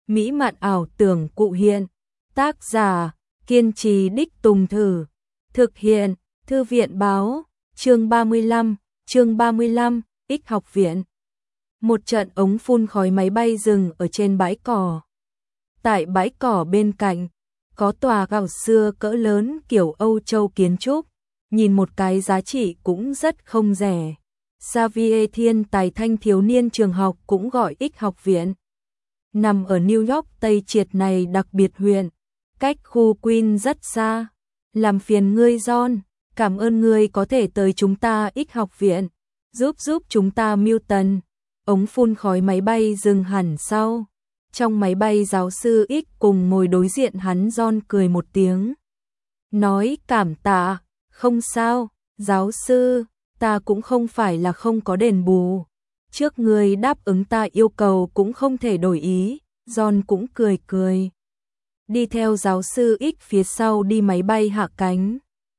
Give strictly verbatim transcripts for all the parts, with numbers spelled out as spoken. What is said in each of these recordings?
mỹ mạn ảo tưởng cụ hiện. Tác giả, kiên trì đích tùng thử. Thực hiện, Thư viện báo, chương ba mươi lăm, chương ba mươi lăm, X học viện. Một trận ống phun khói máy bay dừng ở trên bãi cỏ. Tại bãi cỏ bên cạnh, có tòa gạo xưa cỡ lớn kiểu Âu Châu kiến trúc, nhìn một cái giá trị cũng rất không rẻ. Xavier Thiên Tài thanh thiếu niên trường học cũng gọi X học viện. Nằm ở New York Tây Triệt này đặc biệt huyện, cách khu Queen rất xa. Làm phiền ngươi John, cảm ơn ngươi có thể tới chúng ta X học viện, giúp giúp chúng ta Milton. Ống phun khói máy bay dừng hẳn sau. Trong máy bay giáo sư X cùng ngồi đối diện hắn John cười một tiếng. Nói cảm tạ, không sao, giáo sư, ta cũng không phải là không có đền bù. Trước người đáp ứng ta yêu cầu cũng không thể đổi ý, John cũng cười cười. Đi theo giáo sư X phía sau đi máy bay hạ cánh.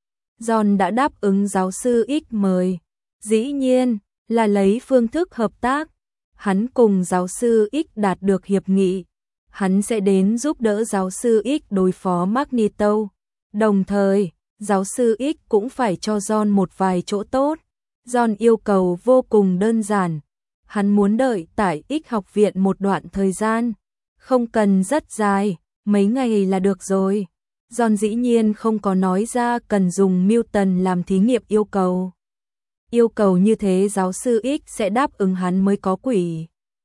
John đã đáp ứng giáo sư X mời. Dĩ nhiên, là lấy phương thức hợp tác. Hắn cùng giáo sư X đạt được hiệp nghị. Hắn sẽ đến giúp đỡ giáo sư X đối phó Magneto. Đồng thời, giáo sư X cũng phải cho John một vài chỗ tốt. John yêu cầu vô cùng đơn giản. Hắn muốn đợi tại X học viện một đoạn thời gian. Không cần rất dài, mấy ngày là được rồi. John dĩ nhiên không có nói ra cần dùng Milton làm thí nghiệm yêu cầu. Yêu cầu như thế giáo sư X sẽ đáp ứng hắn mới có quỷ.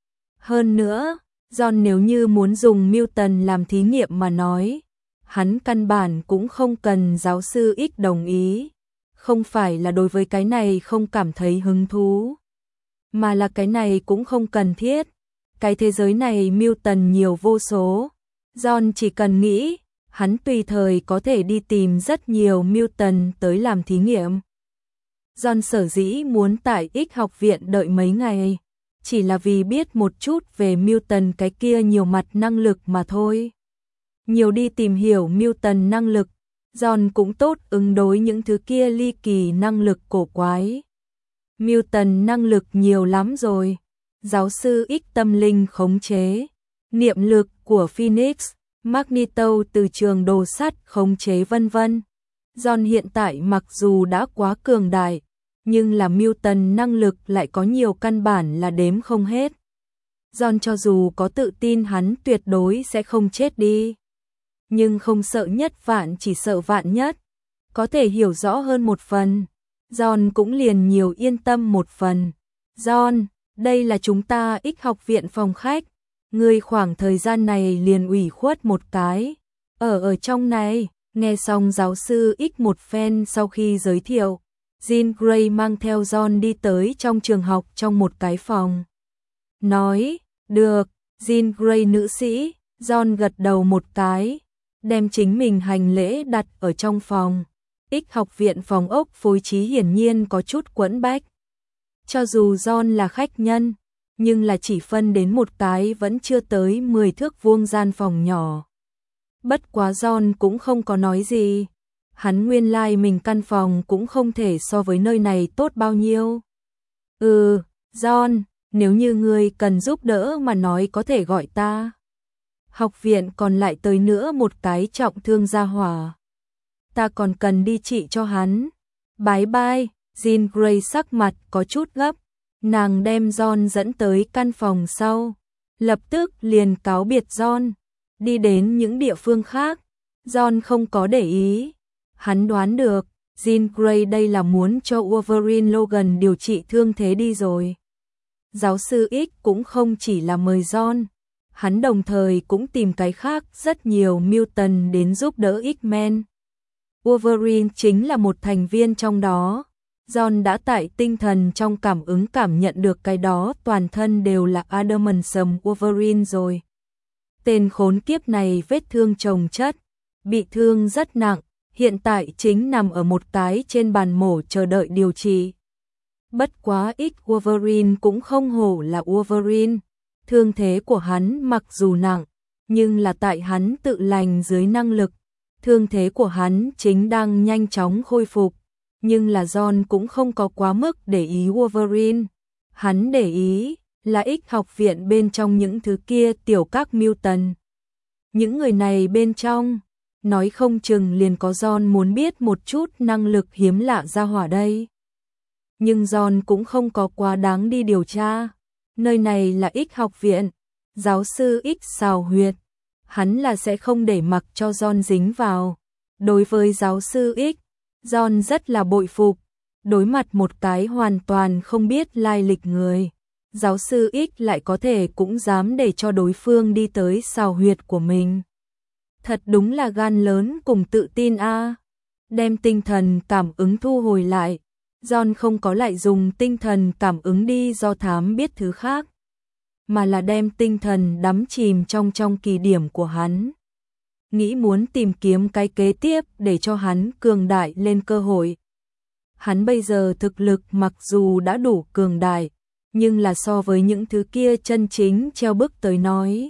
Hơn nữa, John nếu như muốn dùng Milton làm thí nghiệm mà nói, hắn căn bản cũng không cần giáo sư X đồng ý. Không phải là đối với cái này không cảm thấy hứng thú, mà là cái này cũng không cần thiết. Cái thế giới này Milton nhiều vô số. John chỉ cần nghĩ, hắn tùy thời có thể đi tìm rất nhiều Milton tới làm thí nghiệm. John sở dĩ muốn tại X học viện đợi mấy ngày, chỉ là vì biết một chút về Milton cái kia nhiều mặt năng lực mà thôi. Nhiều đi tìm hiểu Milton năng lực, John cũng tốt ứng đối những thứ kia ly kỳ năng lực cổ quái. Milton năng lực nhiều lắm rồi. Giáo sư X tâm linh khống chế, niệm lực của Phoenix, Magneto từ trường đồ sắt khống chế vân vân. John hiện tại mặc dù đã quá cường đại, nhưng là Milton năng lực lại có nhiều căn bản là đếm không hết. John cho dù có tự tin hắn tuyệt đối sẽ không chết đi, nhưng không sợ nhất vạn chỉ sợ vạn nhất. Có thể hiểu rõ hơn một phần, John cũng liền nhiều yên tâm một phần. John, đây là chúng ta X học viện phòng khách. Ngươi khoảng thời gian này liền ủy khuất một cái. Ở ở trong này, nghe xong giáo sư X một phen sau khi giới thiệu, Jean Grey mang theo John đi tới trong trường học trong một cái phòng. Nói, được, Jean Grey nữ sĩ, John gật đầu một cái, đem chính mình hành lễ đặt ở trong phòng. X học viện phòng ốc phối trí hiển nhiên có chút quẫn bách. Cho dù John là khách nhân, nhưng là chỉ phân đến một cái vẫn chưa tới mười thước vuông gian phòng nhỏ. Bất quá John cũng không có nói gì. Hắn nguyên lai like mình căn phòng cũng không thể so với nơi này tốt bao nhiêu. Ừ, John, nếu như ngươi cần giúp đỡ mà nói có thể gọi ta. Học viện còn lại tới nữa một cái trọng thương gia hỏa. Ta còn cần đi trị cho hắn. Bye bye. Jean Grey sắc mặt có chút gấp. Nàng đem John dẫn tới căn phòng sau. Lập tức liền cáo biệt John. Đi đến những địa phương khác. John không có để ý. Hắn đoán được, Jean Grey đây là muốn cho Wolverine Logan điều trị thương thế đi rồi. Giáo sư X cũng không chỉ là mời John. Hắn đồng thời cũng tìm cái khác rất nhiều Milton đến giúp đỡ X-Men. Wolverine chính là một thành viên trong đó. John đã tại tinh thần trong cảm ứng cảm nhận được cái đó toàn thân đều là adamantium Wolverine rồi. Tên khốn kiếp này vết thương chồng chất, bị thương rất nặng, hiện tại chính nằm ở một cái trên bàn mổ chờ đợi điều trị. Bất quá X Wolverine cũng không hổ là Wolverine, thương thế của hắn mặc dù nặng, nhưng là tại hắn tự lành dưới năng lực, thương thế của hắn chính đang nhanh chóng khôi phục. Nhưng là John cũng không có quá mức để ý Wolverine. Hắn để ý là X học viện bên trong những thứ kia tiểu các Newton. Những người này bên trong, nói không chừng liền có John muốn biết một chút năng lực hiếm lạ ra hỏa đây. Nhưng John cũng không có quá đáng đi điều tra. Nơi này là X học viện, giáo sư X xào huyệt. Hắn là sẽ không để mặc cho John dính vào. Đối với giáo sư X, John rất là bội phục. Đối mặt một cái hoàn toàn không biết lai lịch người, giáo sư X lại có thể cũng dám để cho đối phương đi tới xào huyệt của mình. Thật đúng là gan lớn cùng tự tin a. À. Đem tinh thần cảm ứng thu hồi lại, John không có lại dùng tinh thần cảm ứng đi do thám biết thứ khác, mà là đem tinh thần đắm chìm trong trong kỳ điểm của hắn. Nghĩ muốn tìm kiếm cái kế tiếp để cho hắn cường đại lên cơ hội. Hắn bây giờ thực lực mặc dù đã đủ cường đại, nhưng là so với những thứ kia chân chính treo bức tới nói,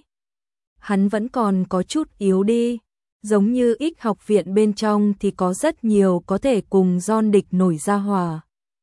hắn vẫn còn có chút yếu đi. Giống như X học viện bên trong thì có rất nhiều có thể cùng John địch nổi ra hỏa.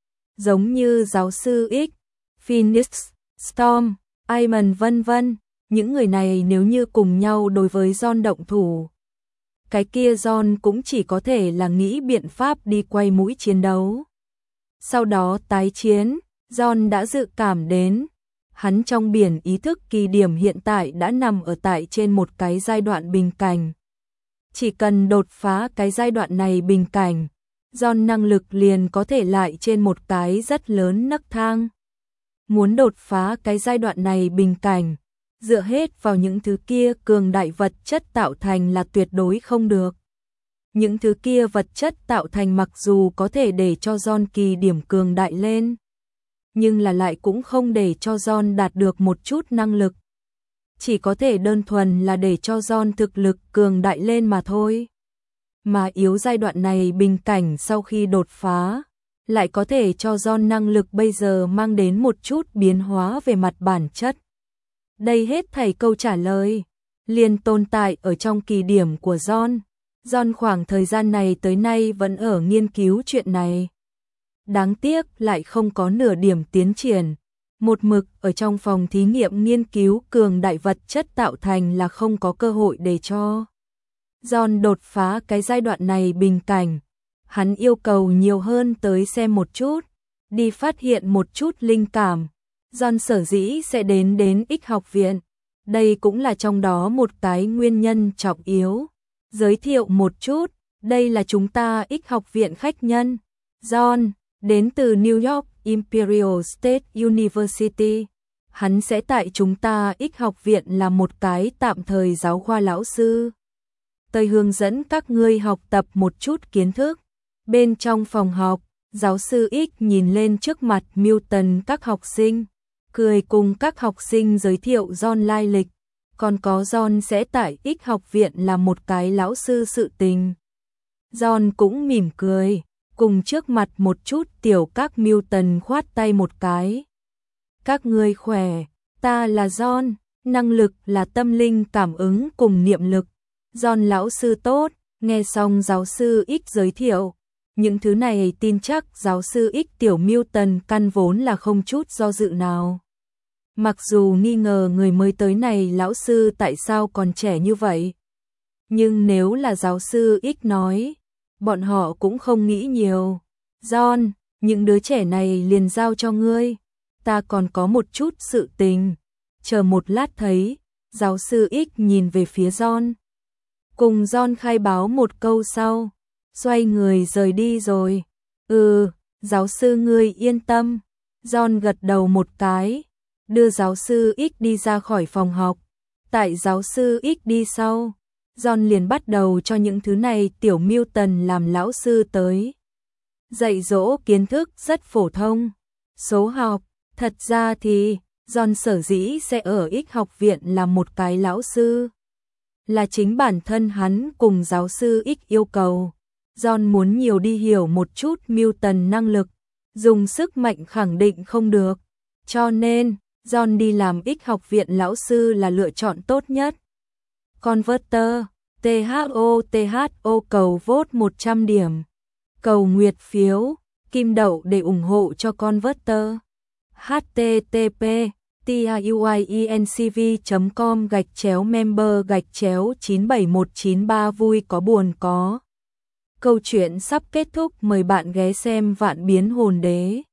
Giống như giáo sư X, Phoenix, Storm, Iman vân vân. Những người này nếu như cùng nhau đối với John động thủ, cái kia John cũng chỉ có thể là nghĩ biện pháp đi quay mũi chiến đấu. Sau đó tái chiến, John đã dự cảm đến, hắn trong biển ý thức kỳ điểm hiện tại đã nằm ở tại trên một cái giai đoạn bình cảnh. Chỉ cần đột phá cái giai đoạn này bình cảnh, John năng lực liền có thể lại trên một cái rất lớn nấc thang. Muốn đột phá cái giai đoạn này bình cảnh, dựa hết vào những thứ kia cường đại vật chất tạo thành là tuyệt đối không được. Những thứ kia vật chất tạo thành mặc dù có thể để cho John kỳ điểm cường đại lên, nhưng là lại cũng không để cho John đạt được một chút năng lực. Chỉ có thể đơn thuần là để cho John thực lực cường đại lên mà thôi. Mà yếu giai đoạn này bình cảnh sau khi đột phá, lại có thể cho John năng lực bây giờ mang đến một chút biến hóa về mặt bản chất. Đây hết thảy câu trả lời liền tồn tại ở trong kỳ điểm của John. John khoảng thời gian này tới nay vẫn ở nghiên cứu chuyện này. Đáng tiếc lại không có nửa điểm tiến triển. Một mực ở trong phòng thí nghiệm nghiên cứu cường đại vật chất tạo thành là không có cơ hội để cho John đột phá cái giai đoạn này bình cảnh. Hắn yêu cầu nhiều hơn tới xem một chút, đi phát hiện một chút linh cảm. John sở dĩ sẽ đến đến X học viện. Đây cũng là trong đó một cái nguyên nhân trọng yếu. Giới thiệu một chút, đây là chúng ta X học viện khách nhân. John, đến từ New York Imperial State University. Hắn sẽ tại chúng ta X học viện là một cái tạm thời giáo khoa lão sư. Tôi hướng dẫn các ngươi học tập một chút kiến thức. Bên trong phòng học, giáo sư X nhìn lên trước mặt Newton các học sinh, cười cùng các học sinh giới thiệu John lai lịch. Còn có John sẽ tại X học viện là một cái lão sư sự tình. John cũng mỉm cười, cùng trước mặt một chút tiểu các Newton khoát tay một cái. Các ngươi khỏe, ta là John, năng lực là tâm linh cảm ứng cùng niệm lực. John lão sư tốt, nghe xong giáo sư X giới thiệu. Những thứ này tin chắc giáo sư X tiểu Newton căn vốn là không chút do dự nào. Mặc dù nghi ngờ người mới tới này lão sư tại sao còn trẻ như vậy, nhưng nếu là giáo sư X nói, bọn họ cũng không nghĩ nhiều. John, những đứa trẻ này liền giao cho ngươi, ta còn có một chút sự tình. Chờ một lát thấy, giáo sư X nhìn về phía John. Cùng John khai báo một câu sau, xoay người rời đi rồi. Ừ, giáo sư ngươi yên tâm. John gật đầu một cái, đưa giáo sư X đi ra khỏi phòng học. Tại giáo sư X đi sau, John liền bắt đầu cho những thứ này tiểu Newton làm lão sư tới. Dạy dỗ kiến thức rất phổ thông, số học. Thật ra thì, John sở dĩ sẽ ở X học viện là một cái lão sư, là chính bản thân hắn cùng giáo sư X yêu cầu. John muốn nhiều đi hiểu một chút Newton năng lực, dùng sức mạnh khẳng định không được. Cho nên, John đi làm X học viện lão sư là lựa chọn tốt nhất. Converter, tê hát o tê hát o cầu vote một trăm điểm. Cầu nguyệt phiếu, kim đậu để ủng hộ cho Converter. H T T P tiuiencv chấm com gạch chéo member gạch chéo chín bảy một chín ba vui có buồn có. Câu chuyện sắp kết thúc, mời bạn ghé xem Vạn Biến Hồn Đế.